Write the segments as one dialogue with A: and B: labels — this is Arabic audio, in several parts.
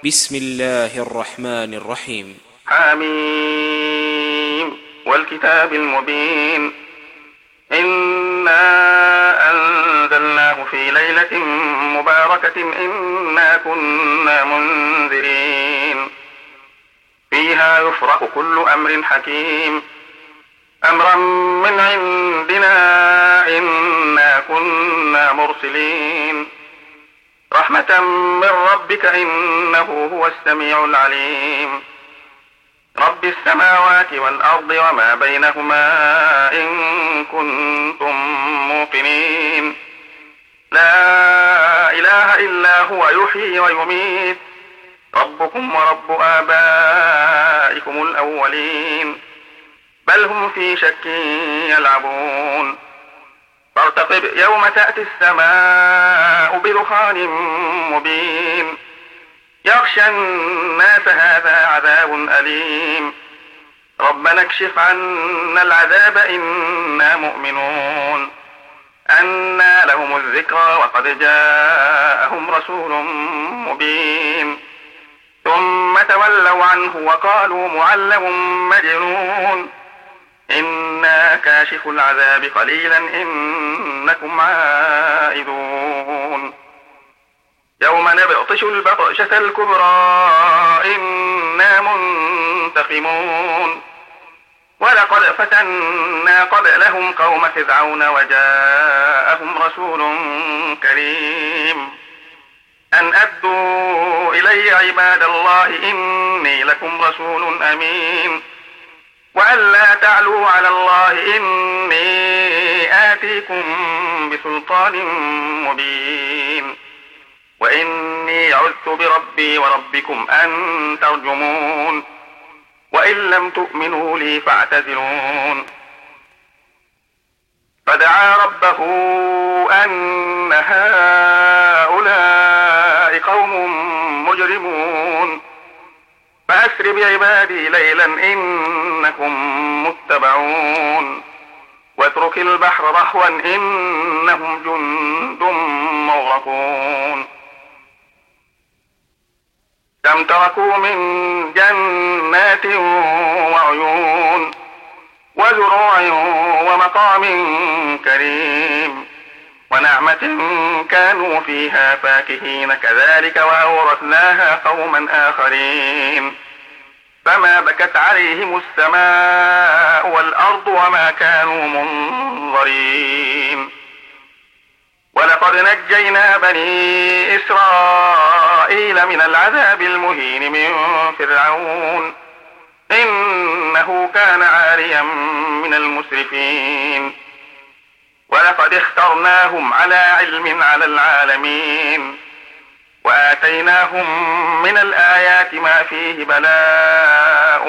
A: بسم الله الرحمن الرحيم.
B: حميم والكتاب المبين. إنا أنزلناه في ليلة مباركة إنا كنا منذرين فيها يفرق كل أمر حكيم أمرا من عندنا إنا كنا مرسلين رحمة من ربك إنه هو السميع العليم رب السماوات والأرض وما بينهما إن كنتم موقنين لا إله إلا هو يحيي ويميت ربكم ورب آبائكم الأولين بل هم في شك يلعبون فارتقب يوم تأتي السماء بدخان مبين يغشى الناس هذا عذاب أليم ربنا اكشف عنا العذاب إنا مؤمنون أنى لهم الذكرى وقد جاءهم رسول مبين ثم تولوا عنه وقالوا معلم مجنون إنا كاشف العذاب قليلا إنكم عائدون يوم نبطش البطشة الكبرى إنا منتقمون ولقد فتنا قبلهم قوم فرعون وجاءهم رسول كريم أن أدوا إلي عباد الله إني لكم رسول أمين وأن لا تعلوا على الله إني آتيكم بسلطان مبين وإني عذت بربي وربكم أن ترجمون وإن لم تؤمنوا لي فاعتزلون فدعا ربه أن هؤلاء قوم مجرمون فأسر بعبادي ليلا إنكم متبعون واترك البحر رهوا إنهم جند مغرقون كم تركوا من جنات وعيون وزروع ومقام كريم ونعمة كانوا فيها فاكهين كذلك وأورثناها قوما آخرين فما بكت عليهم السماء والأرض وما كانوا منظرين ولقد نجينا بني إسرائيل من العذاب المهين من فرعون إنه كان عاليا من المسرفين ولقد اخترناهم على علم على العالمين وآتيناهم من الآيات ما فيه بلاء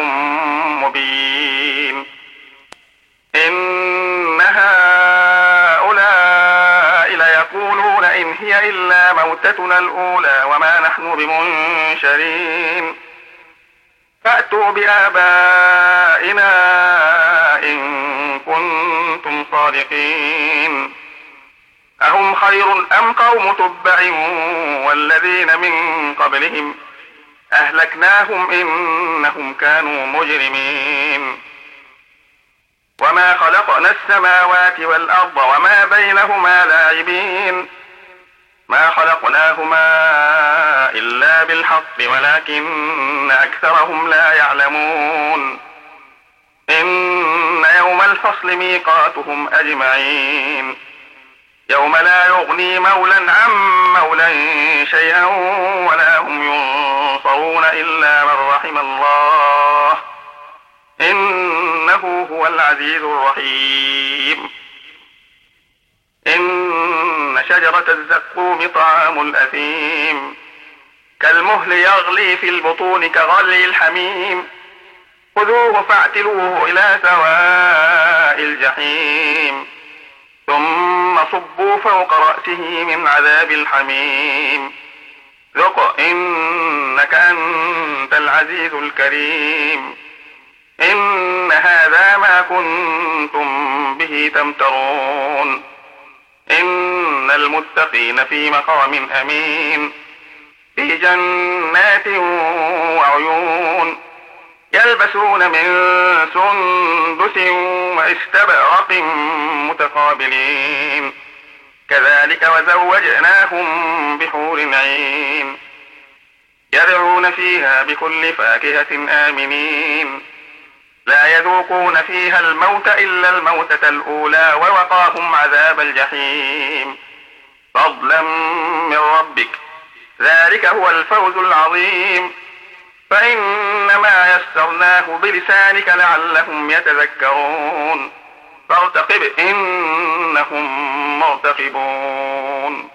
B: مبين إن هؤلاء ليقولون إن هي إلا موتتنا الأولى وما نحن بمنشرين فأتوا بآبائنا إن كنتم صادقين أهم خير أم قوم تبع والذين من قبلهم أهلكناهم إنهم كانوا مجرمين وما خلقنا السماوات والأرض وما بينهما لاعبين ما خلقناهما إلا بالحق ولكن أكثرهم لا يعلمون إن يوم الفصل ميقاتهم أجمعين يوم لا يغني مولى عن مولى شيئا ولا هم ينصرون إلا من رحم الله إنه هو العزيز الرحيم إن شجرة الزقوم طعام الأثيم كالمهل يغلي في البطون كغلي الحميم خذوه فاعتلوه إلى سواء الجحيم ثم صبوا فوق رأسه من عذاب الحميم ذق إنك أنت العزيز الكريم إن هذا ما كنتم به تمترون إن المتقين في مقام أمين في جنات وعيون يلبسون من سندس واستبرق متقابلين كذلك وزوجناهم بحور عين يدعون فيها بكل فاكهة آمنين لا يذوقون فيها الموت إلا الموتة الأولى ووقاهم عذاب الجحيم فضلا من ربك ذلك هو الفوز العظيم فإنما يسرناه بلسانك لعلهم يتذكرون فارتقب إنهم مرتقبون